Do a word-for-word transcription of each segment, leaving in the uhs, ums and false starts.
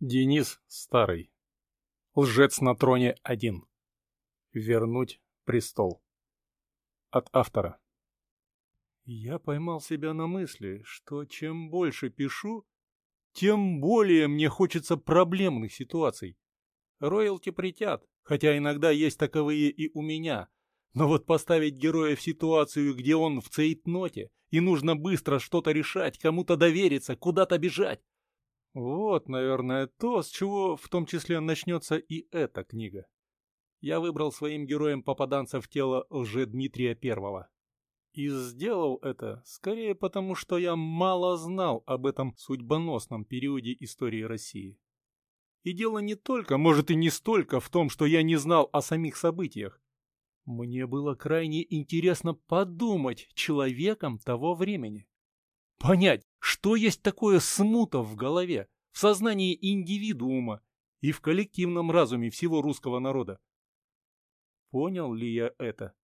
Денис Старый. Лжец на троне один. Вернуть престол. От автора. Я поймал себя на мысли, что чем больше пишу, тем более мне хочется проблемных ситуаций. Роялти притят, хотя иногда есть таковые и у меня. Но вот поставить героя в ситуацию, где он в цейтноте, и нужно быстро что-то решать, кому-то довериться, куда-то бежать. Вот, наверное, то, с чего в том числе начнется и эта книга. Я выбрал своим героем попаданца в тело Лжедмитрия Первого. И сделал это скорее потому, что я мало знал об этом судьбоносном периоде истории России. И дело не только, может и не столько в том, что я не знал о самих событиях. Мне было крайне интересно подумать человеком того времени. Понять, что есть такое смута в голове, в сознании индивидуума и в коллективном разуме всего русского народа. Понял ли я это?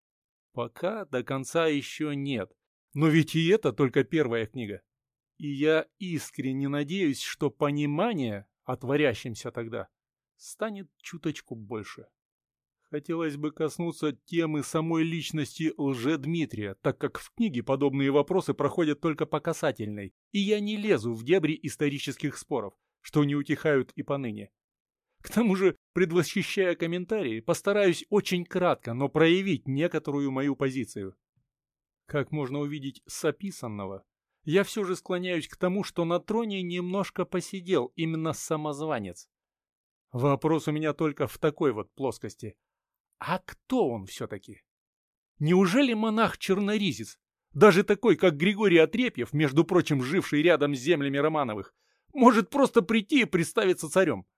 Пока до конца еще нет, но ведь и это только первая книга. И я искренне надеюсь, что понимание о творящемся тогда станет чуточку больше. Хотелось бы коснуться темы самой личности Лжедмитрия, так как в книге подобные вопросы проходят только по касательной, и я не лезу в дебри исторических споров, что не утихают и поныне. К тому же, предвосхищая комментарии, постараюсь очень кратко, но проявить некоторую мою позицию. Как можно увидеть с описанного, я все же склоняюсь к тому, что на троне немножко посидел именно самозванец. Вопрос у меня только в такой вот плоскости. А кто он все-таки? Неужели монах-черноризец, даже такой, как Григорий Отрепьев, между прочим, живший рядом с землями Романовых, может просто прийти и представиться царем?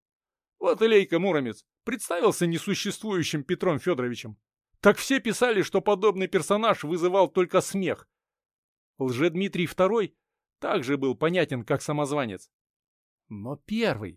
Вот Илейка Муромец представился несуществующим Петром Федоровичем. Так все писали, что подобный персонаж вызывал только смех. Лжедмитрий Второй также был понятен как самозванец. Но первый...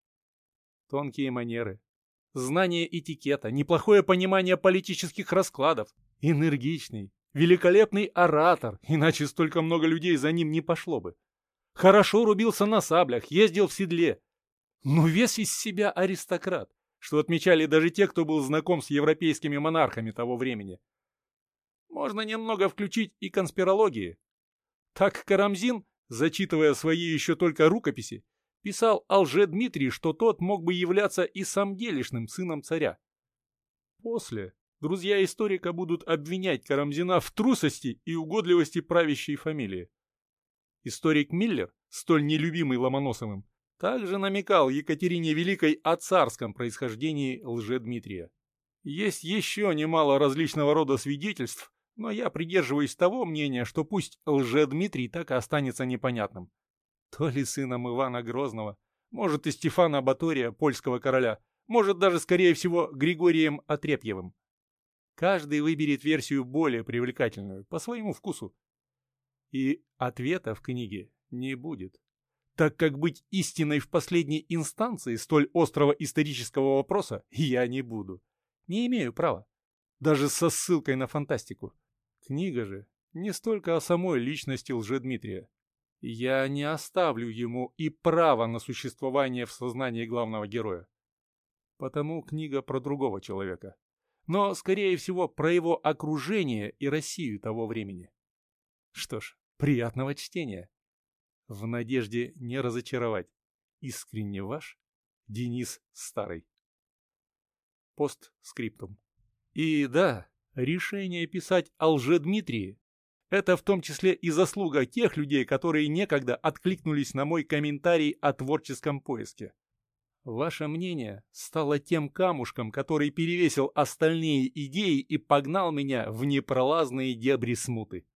Тонкие манеры, знание этикета, неплохое понимание политических раскладов, энергичный, великолепный оратор, иначе столько много людей за ним не пошло бы. Хорошо рубился на саблях, ездил в седле. Но весь из себя аристократ, что отмечали даже те, кто был знаком с европейскими монархами того времени. Можно немного включить и конспирологии. Так Карамзин, зачитывая свои еще только рукописи, писал о Лжедмитрии, что тот мог бы являться и самделишным сыном царя. После друзья историка будут обвинять Карамзина в трусости и угодливости правящей фамилии. Историк Миллер, столь нелюбимый Ломоносовым, также намекал Екатерине Великой о царском происхождении Лжедмитрия. Есть еще немало различного рода свидетельств, но я придерживаюсь того мнения, что пусть Лжедмитрий так и останется непонятным. То ли сыном Ивана Грозного, может и Стефана Батория, польского короля, может даже, скорее всего, Григорием Отрепьевым. Каждый выберет версию более привлекательную, по своему вкусу. И ответа в книге не будет, так как быть истиной в последней инстанции столь острого исторического вопроса я не буду. Не имею права, даже со ссылкой на фантастику. Книга же не столько о самой личности Лжедмитрия. Я не оставлю ему и права на существование в сознании главного героя. Потому книга про другого человека. Но, скорее всего, про его окружение и Россию того времени. Что ж, приятного чтения. В надежде не разочаровать. Искренне ваш Денис Старый. Постскриптум. И да, решение писать о Лжедмитрии — это в том числе и заслуга тех людей, которые некогда откликнулись на мой комментарий о творческом поиске. Ваше мнение стало тем камушком, который перевесил остальные идеи и погнал меня в непролазные дебри смуты.